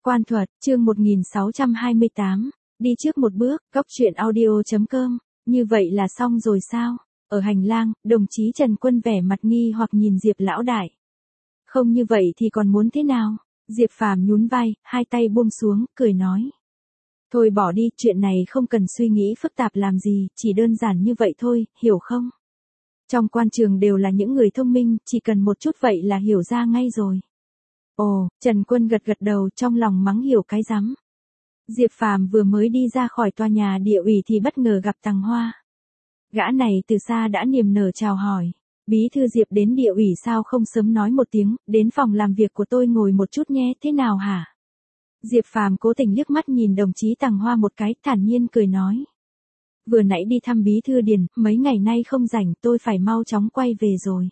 Quan thuật, chương 1628, đi trước một bước, góc truyện audio.com, như vậy là xong rồi sao? Ở hành lang, đồng chí Trần Quân vẻ mặt nghi hoặc nhìn Diệp lão đại. Không như vậy thì còn muốn thế nào? Diệp Phàm nhún vai, hai tay buông xuống, cười nói. Thôi bỏ đi, chuyện này không cần suy nghĩ phức tạp làm gì, chỉ đơn giản như vậy thôi, hiểu không? Trong quan trường đều là những người thông minh, chỉ cần một chút vậy là hiểu ra ngay rồi. Ồ, Trần Quân gật gật đầu trong lòng mắng hiểu cái rắm. Diệp Phàm vừa mới đi ra khỏi tòa nhà địa ủy thì bất ngờ gặp Tằng Hoa. Gã này từ xa đã niềm nở chào hỏi. Bí thư Diệp đến địa ủy sao không sớm nói một tiếng, đến phòng làm việc của tôi ngồi một chút nhé, thế nào hả? Diệp Phàm cố tình liếc mắt nhìn đồng chí Tằng Hoa một cái, thản nhiên cười nói. Vừa nãy đi thăm bí thư Điền, mấy ngày nay không rảnh, tôi phải mau chóng quay về rồi.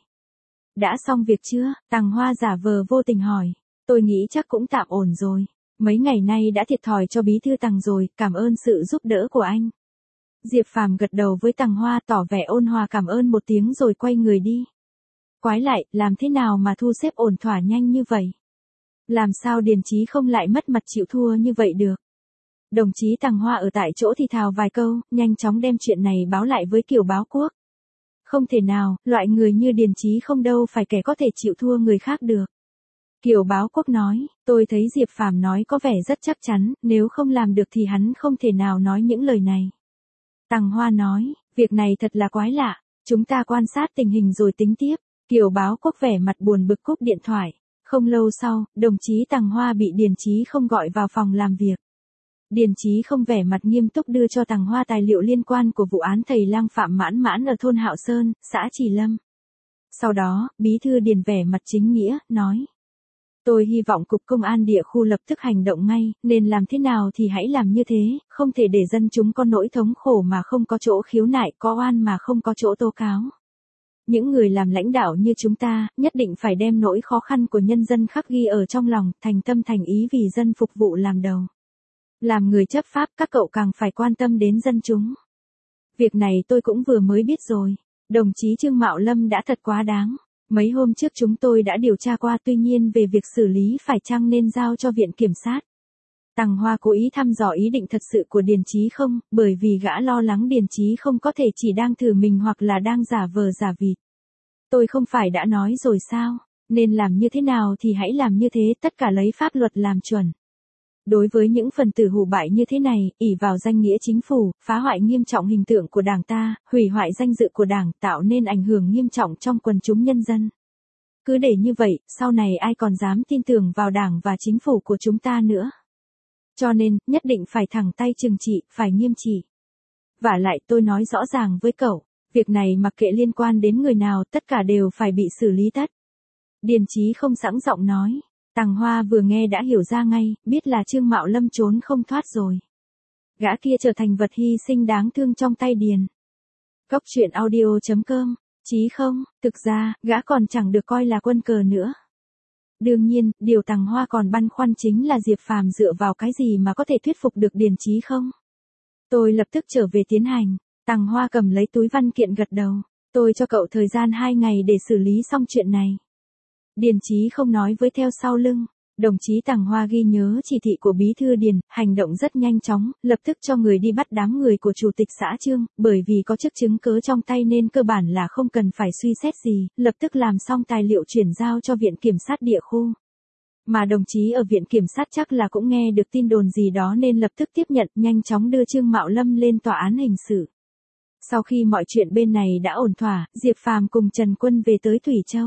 Đã xong việc chưa? Tằng Hoa giả vờ vô tình hỏi. Tôi nghĩ chắc cũng tạm ổn rồi. Mấy ngày nay đã thiệt thòi cho bí thư Tằng rồi, cảm ơn sự giúp đỡ của anh. Diệp Phàm gật đầu với Tằng Hoa tỏ vẻ ôn hòa cảm ơn một tiếng rồi quay người đi. Quái lại, làm thế nào mà thu xếp ổn thỏa nhanh như vậy? Làm sao Điền Chí không lại mất mặt chịu thua như vậy được? Đồng chí Tằng Hoa ở tại chỗ thì thào vài câu, nhanh chóng đem chuyện này báo lại với Kiều Báo Quốc. Không thể nào, loại người như Điền Chí không đâu phải kẻ có thể chịu thua người khác được. Kiều Báo Quốc nói, tôi thấy Diệp Phàm nói có vẻ rất chắc chắn, nếu không làm được thì hắn không thể nào nói những lời này. Tằng Hoa nói, việc này thật là quái lạ, chúng ta quan sát tình hình rồi tính tiếp. Kiều Báo Quốc vẻ mặt buồn bực cúp điện thoại. Không lâu sau, đồng chí Tằng Hoa bị Điền Chí không gọi vào phòng làm việc. Điền Chí không vẻ mặt nghiêm túc đưa cho Tằng Hoa tài liệu liên quan của vụ án thầy lang Phạm Mãn Mãn ở thôn Hạo Sơn, xã Trì Lâm. Sau đó, bí thư Điền vẻ mặt chính nghĩa, nói. Tôi hy vọng cục công an địa khu lập tức hành động ngay, nên làm thế nào thì hãy làm như thế, không thể để dân chúng có nỗi thống khổ mà không có chỗ khiếu nại, có oan mà không có chỗ tố cáo. Những người làm lãnh đạo như chúng ta, nhất định phải đem nỗi khó khăn của nhân dân khắc ghi ở trong lòng, thành tâm thành ý vì dân phục vụ làm đầu. Làm người chấp pháp các cậu càng phải quan tâm đến dân chúng. Việc này tôi cũng vừa mới biết rồi. Đồng chí Trương Mạo Lâm đã thật quá đáng. Mấy hôm trước chúng tôi đã điều tra qua tuy nhiên về việc xử lý phải chăng nên giao cho viện kiểm sát. Tằng Hoa cố ý thăm dò ý định thật sự của Điền Chí không, bởi vì gã lo lắng Điền Chí không có thể chỉ đang thử mình hoặc là đang giả vờ giả vịt. Tôi không phải đã nói rồi sao, nên làm như thế nào thì hãy làm như thế, tất cả lấy pháp luật làm chuẩn. Đối với những phần tử hủ bại như thế này, ỷ vào danh nghĩa chính phủ, phá hoại nghiêm trọng hình tượng của Đảng ta, hủy hoại danh dự của Đảng, tạo nên ảnh hưởng nghiêm trọng trong quần chúng nhân dân. Cứ để như vậy, sau này ai còn dám tin tưởng vào Đảng và chính phủ của chúng ta nữa. Cho nên, nhất định phải thẳng tay trừng trị, phải nghiêm trị. Vả lại tôi nói rõ ràng với cậu, việc này mặc kệ liên quan đến người nào tất cả đều phải bị xử lý tất. Điền Chí không sẵn giọng nói. Tằng Hoa vừa nghe đã hiểu ra ngay, biết là Trương Mạo Lâm trốn không thoát rồi. Gã kia trở thành vật hy sinh đáng thương trong tay Điền. Góc truyện audio.com, Chí không, thực ra, gã còn chẳng được coi là quân cờ nữa. Đương nhiên, điều Tằng Hoa còn băn khoăn chính là Diệp Phàm dựa vào cái gì mà có thể thuyết phục được Điền Chí không? Tôi lập tức trở về tiến hành. Tằng Hoa cầm lấy túi văn kiện gật đầu. Tôi cho cậu thời gian 2 ngày để xử lý xong chuyện này. Điền Chí không nói với theo sau lưng. Đồng chí Tằng Hoa ghi nhớ chỉ thị của bí thư Điền, hành động rất nhanh chóng, lập tức cho người đi bắt đám người của chủ tịch xã Trương, bởi vì có chức chứng cớ trong tay nên cơ bản là không cần phải suy xét gì, lập tức làm xong tài liệu chuyển giao cho viện kiểm sát địa khu. Mà đồng chí ở viện kiểm sát chắc là cũng nghe được tin đồn gì đó nên lập tức tiếp nhận, nhanh chóng đưa Trương Mạo Lâm lên tòa án hình sự. Sau khi mọi chuyện bên này đã ổn thỏa, Diệp Phàm cùng Trần Quân về tới Thủy Châu.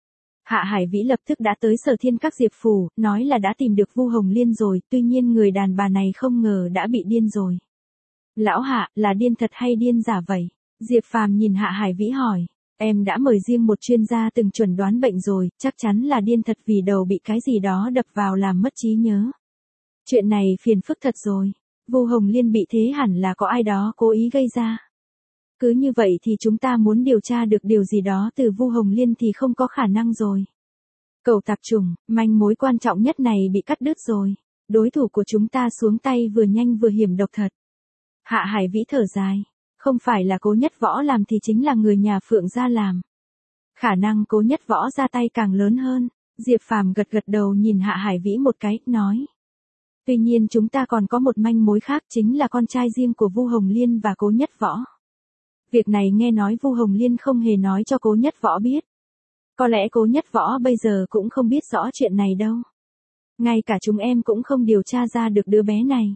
Hạ Hải Vĩ lập tức đã tới Sở Thiên Các Diệp phủ, nói là đã tìm được Vu Hồng Liên rồi, tuy nhiên người đàn bà này không ngờ đã bị điên rồi. Lão Hạ, là điên thật hay điên giả vậy? Diệp Phàm nhìn Hạ Hải Vĩ hỏi, em đã mời riêng một chuyên gia từng chuẩn đoán bệnh rồi, chắc chắn là điên thật vì đầu bị cái gì đó đập vào làm mất trí nhớ. Chuyện này phiền phức thật rồi, Vu Hồng Liên bị thế hẳn là có ai đó cố ý gây ra. Cứ như vậy thì chúng ta muốn điều tra được điều gì đó từ Vu Hồng Liên thì không có khả năng rồi. Cậu tạp chủng, manh mối quan trọng nhất này bị cắt đứt rồi. Đối thủ của chúng ta xuống tay vừa nhanh vừa hiểm độc thật. Hạ Hải Vĩ thở dài. Không phải là Cố Nhất Võ làm thì chính là người nhà Phượng gia làm. Khả năng Cố Nhất Võ ra tay càng lớn hơn. Diệp Phàm gật gật đầu nhìn Hạ Hải Vĩ một cái, nói. Tuy nhiên chúng ta còn có một manh mối khác, chính là con trai riêng của Vu Hồng Liên và Cố Nhất Võ. Việc này nghe nói Vu Hồng Liên không hề nói cho Cố Nhất Võ biết. Có lẽ Cố Nhất Võ bây giờ cũng không biết rõ chuyện này đâu. Ngay cả chúng em cũng không điều tra ra được đứa bé này.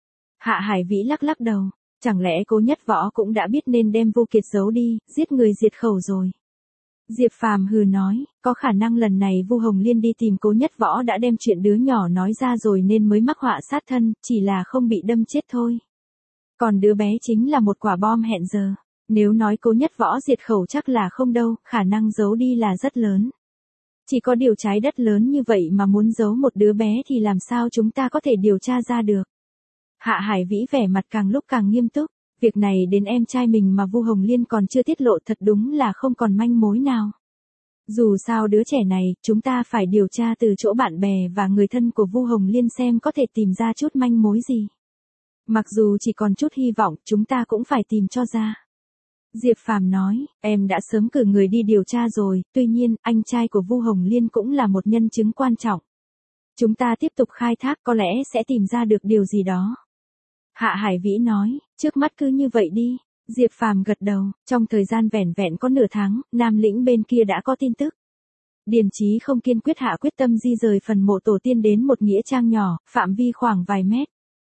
Hạ Hải Vĩ lắc lắc đầu. Chẳng lẽ Cố Nhất Võ cũng đã biết nên đem Vu Kiệt giấu đi, giết người diệt khẩu rồi. Diệp Phàm hừ nói, có khả năng lần này Vu Hồng Liên đi tìm Cố Nhất Võ đã đem chuyện đứa nhỏ nói ra rồi nên mới mắc họa sát thân, chỉ là không bị đâm chết thôi. Còn đứa bé chính là một quả bom hẹn giờ. Nếu nói Cố Nhất Võ diệt khẩu chắc là không đâu, khả năng giấu đi là rất lớn. Chỉ có điều trái đất lớn như vậy mà muốn giấu một đứa bé thì làm sao chúng ta có thể điều tra ra được. Hạ Hải Vĩ vẻ mặt càng lúc càng nghiêm túc, việc này đến em trai mình mà Vu Hồng Liên còn chưa tiết lộ thật đúng là không còn manh mối nào. Dù sao đứa trẻ này, chúng ta phải điều tra từ chỗ bạn bè và người thân của Vu Hồng Liên xem có thể tìm ra chút manh mối gì. Mặc dù chỉ còn chút hy vọng, chúng ta cũng phải tìm cho ra. Diệp Phàm nói, em đã sớm cử người đi điều tra rồi, tuy nhiên, anh trai của Vu Hồng Liên cũng là một nhân chứng quan trọng. Chúng ta tiếp tục khai thác có lẽ sẽ tìm ra được điều gì đó. Hạ Hải Vĩ nói, trước mắt cứ như vậy đi. Diệp Phàm gật đầu, trong thời gian vẻn vẹn có nửa tháng, Nam Lĩnh bên kia đã có tin tức. Điền Chí không kiên quyết hạ quyết tâm di rời phần mộ tổ tiên đến một nghĩa trang nhỏ, phạm vi khoảng vài mét.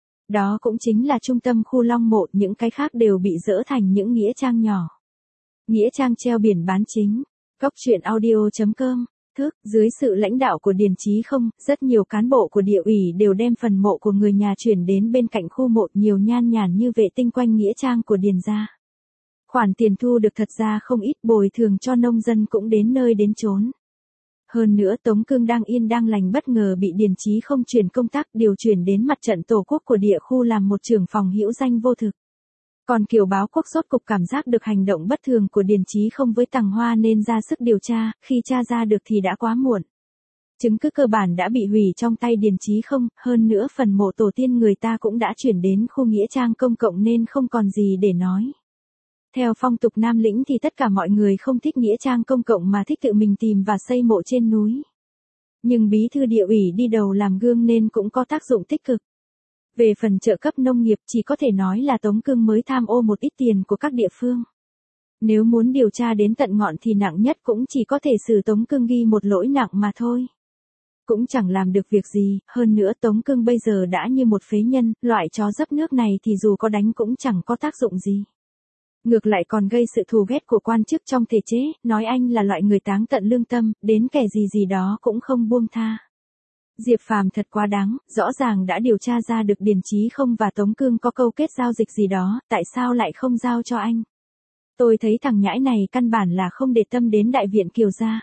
Đó cũng chính là trung tâm khu Long Mộ, những cái khác đều bị dỡ thành những nghĩa trang nhỏ. Nghĩa trang treo biển bán chính. Cóc truyện audio.com. Dưới sự lãnh đạo của Điền Chí không, rất nhiều cán bộ của địa ủy đều đem phần mộ của người nhà chuyển đến bên cạnh khu mộ nhiều nhan nhản như vệ tinh quanh nghĩa trang của Điền gia. Khoản tiền thu được thật ra không ít, bồi thường cho nông dân cũng đến nơi đến chốn. Hơn nữa Tống Cương đang yên đang lành bất ngờ bị Điền Chí không chuyển công tác điều chuyển đến mặt trận tổ quốc của địa khu làm một trưởng phòng hữu danh vô thực. Còn Kiều Báo Quốc rốt cục cảm giác được hành động bất thường của Điền Chí không với Tằng Hoa nên ra sức điều tra, khi tra ra được thì đã quá muộn. Chứng cứ cơ bản đã bị hủy trong tay Điền Chí không, hơn nữa phần mộ tổ tiên người ta cũng đã chuyển đến khu nghĩa trang công cộng nên không còn gì để nói. Theo phong tục Nam Lĩnh thì tất cả mọi người không thích nghĩa trang công cộng mà thích tự mình tìm và xây mộ trên núi. Nhưng bí thư địa ủy đi đầu làm gương nên cũng có tác dụng tích cực. Về phần trợ cấp nông nghiệp chỉ có thể nói là Tống Cương mới tham ô một ít tiền của các địa phương. Nếu muốn điều tra đến tận ngọn thì nặng nhất cũng chỉ có thể xử Tống Cương ghi một lỗi nặng mà thôi. Cũng chẳng làm được việc gì, hơn nữa Tống Cương bây giờ đã như một phế nhân, loại chó dấp nước này thì dù có đánh cũng chẳng có tác dụng gì. Ngược lại còn gây sự thù ghét của quan chức trong thể chế, nói anh là loại người táng tận lương tâm, đến kẻ gì gì đó cũng không buông tha. Diệp Phàm thật quá đáng, rõ ràng đã điều tra ra được Điền Chí không và Tống Cương có câu kết giao dịch gì đó, tại sao lại không giao cho anh? Tôi thấy thằng nhãi này căn bản là không để tâm đến đại viện Kiều gia.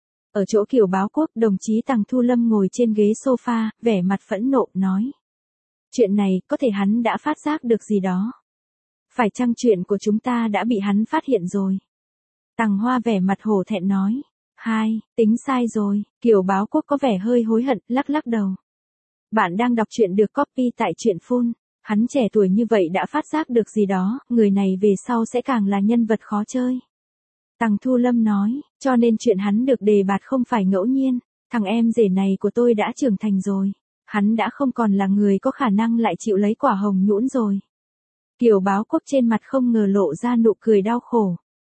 Ở chỗ Kiều Báo Quốc, đồng chí Tằng Thu Lâm ngồi trên ghế sofa, vẻ mặt phẫn nộ, nói. Chuyện này, có thể hắn đã phát giác được gì đó. Phải chăng chuyện của chúng ta đã bị hắn phát hiện rồi? Tằng Hoa vẻ mặt hổ thẹn nói. Tính sai rồi, Kiều Báo Quốc có vẻ hơi hối hận, lắc lắc đầu. Bạn đang đọc truyện được copy tại truyện Phun. Hắn trẻ tuổi như vậy đã phát giác được gì đó, người này về sau sẽ càng là nhân vật khó chơi. Tằng Thu Lâm nói, cho nên chuyện hắn được đề bạt không phải ngẫu nhiên, thằng em rể này của tôi đã trưởng thành rồi. Hắn đã không còn là người có khả năng lại chịu lấy quả hồng nhũn rồi. Kiều Báo Quốc trên mặt không ngờ lộ ra nụ cười đau khổ.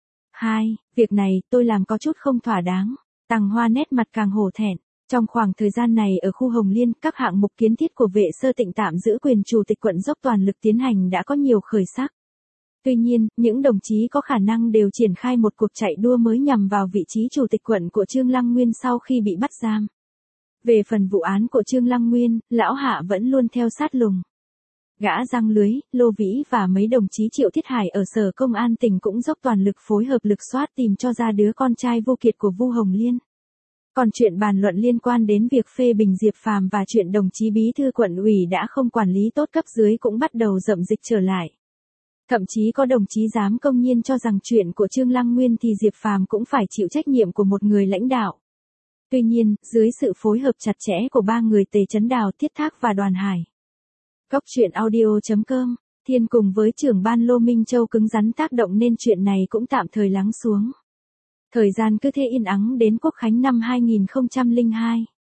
Việc này tôi làm có chút không thỏa đáng. Tằng Hoa nét mặt càng hổ thẹn. Trong khoảng thời gian này ở khu Hồng Liên, các hạng mục kiến thiết của vệ sơ Tịnh tạm giữ quyền chủ tịch quận dốc toàn lực tiến hành đã có nhiều khởi sắc. Tuy nhiên, những đồng chí có khả năng đều triển khai một cuộc chạy đua mới nhằm vào vị trí chủ tịch quận của Trương Lăng Nguyên sau khi bị bắt giam. Về phần vụ án của Trương Lăng Nguyên, lão Hạ vẫn luôn theo sát lùng. Gã Răng Lưới, Lô Vĩ và mấy đồng chí Triệu Thiết Hải ở Sở Công an tỉnh cũng dốc toàn lực phối hợp lực soát tìm cho ra đứa con trai vô kiệt của Vu Hồng Liên. Còn chuyện bàn luận liên quan đến việc phê bình Diệp Phàm và chuyện đồng chí bí thư quận ủy đã không quản lý tốt cấp dưới cũng bắt đầu rậm dịch trở lại. Thậm chí có đồng chí dám công nhiên cho rằng chuyện của Trương Lăng Nguyên thì Diệp Phàm cũng phải chịu trách nhiệm của một người lãnh đạo. Tuy nhiên, dưới sự phối hợp chặt chẽ của ba người Tề Chấn Đào, Thiết Thác và Đoàn Hải. Cóc truyện audio.com, Thiên cùng với trưởng ban Lô Minh Châu cứng rắn tác động nên chuyện này cũng tạm thời lắng xuống. Thời gian cứ thế yên ắng đến Quốc khánh năm 2002.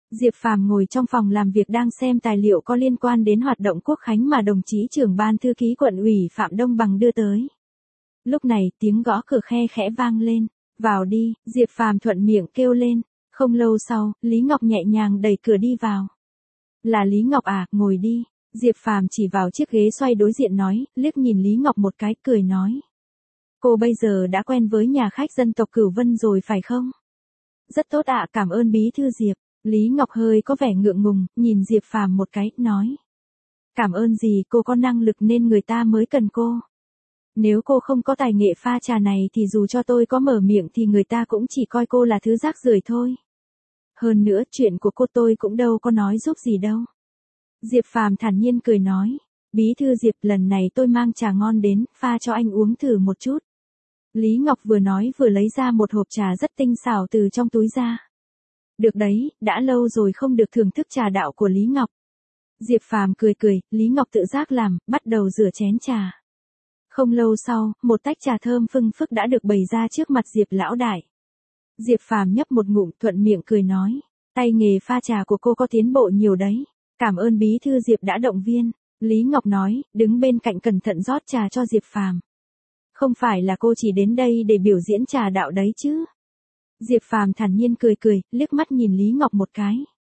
Diệp Phàm ngồi trong phòng làm việc đang xem tài liệu có liên quan đến hoạt động quốc khánh mà đồng chí trưởng ban thư ký quận ủy Phạm Đông Bằng đưa tới. Lúc này tiếng gõ cửa khe khẽ vang lên. Vào đi, Diệp Phàm thuận miệng kêu lên. Không lâu sau, Lý Ngọc nhẹ nhàng đẩy cửa đi vào. Là Lý Ngọc à, ngồi đi. Diệp Phàm chỉ vào chiếc ghế xoay đối diện nói, liếc nhìn Lý Ngọc một cái, cười nói. Cô bây giờ đã quen với nhà khách dân tộc Cửu Vân rồi phải không? Rất tốt ạ, cảm ơn bí thư Diệp. Lý Ngọc hơi có vẻ ngượng ngùng, nhìn Diệp Phàm một cái, nói. Cảm ơn gì, cô có năng lực nên người ta mới cần cô. Nếu cô không có tài nghệ pha trà này thì dù cho tôi có mở miệng thì người ta cũng chỉ coi cô là thứ rác rưởi thôi. Hơn nữa chuyện của cô tôi cũng đâu có nói giúp gì đâu. Diệp Phàm thản nhiên cười nói. Bí thư Diệp, lần này tôi mang trà ngon đến, pha cho anh uống thử một chút. Lý Ngọc vừa nói vừa lấy ra một hộp trà rất tinh xảo từ trong túi ra. Được đấy, đã lâu rồi không được thưởng thức trà đạo của Lý Ngọc. Diệp Phàm cười cười, Lý Ngọc tự giác làm, bắt đầu rửa chén trà. Không lâu sau, một tách trà thơm phưng phức đã được bày ra trước mặt Diệp lão đại. Diệp Phàm nhấp một ngụm, thuận miệng cười nói, tay nghề pha trà của cô có tiến bộ nhiều đấy. Cảm ơn bí thư Diệp đã động viên. Lý Ngọc nói, đứng bên cạnh cẩn thận rót trà cho Diệp Phàm. Không phải là cô chỉ đến đây để biểu diễn trà đạo đấy chứ? Diệp Phàm thản nhiên cười cười, liếc mắt nhìn Lý Ngọc một cái.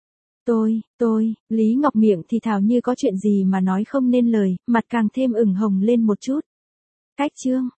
Lý Ngọc miệng thì thào như có chuyện gì mà nói không nên lời, mặt càng thêm ửng hồng lên một chút. Cách chương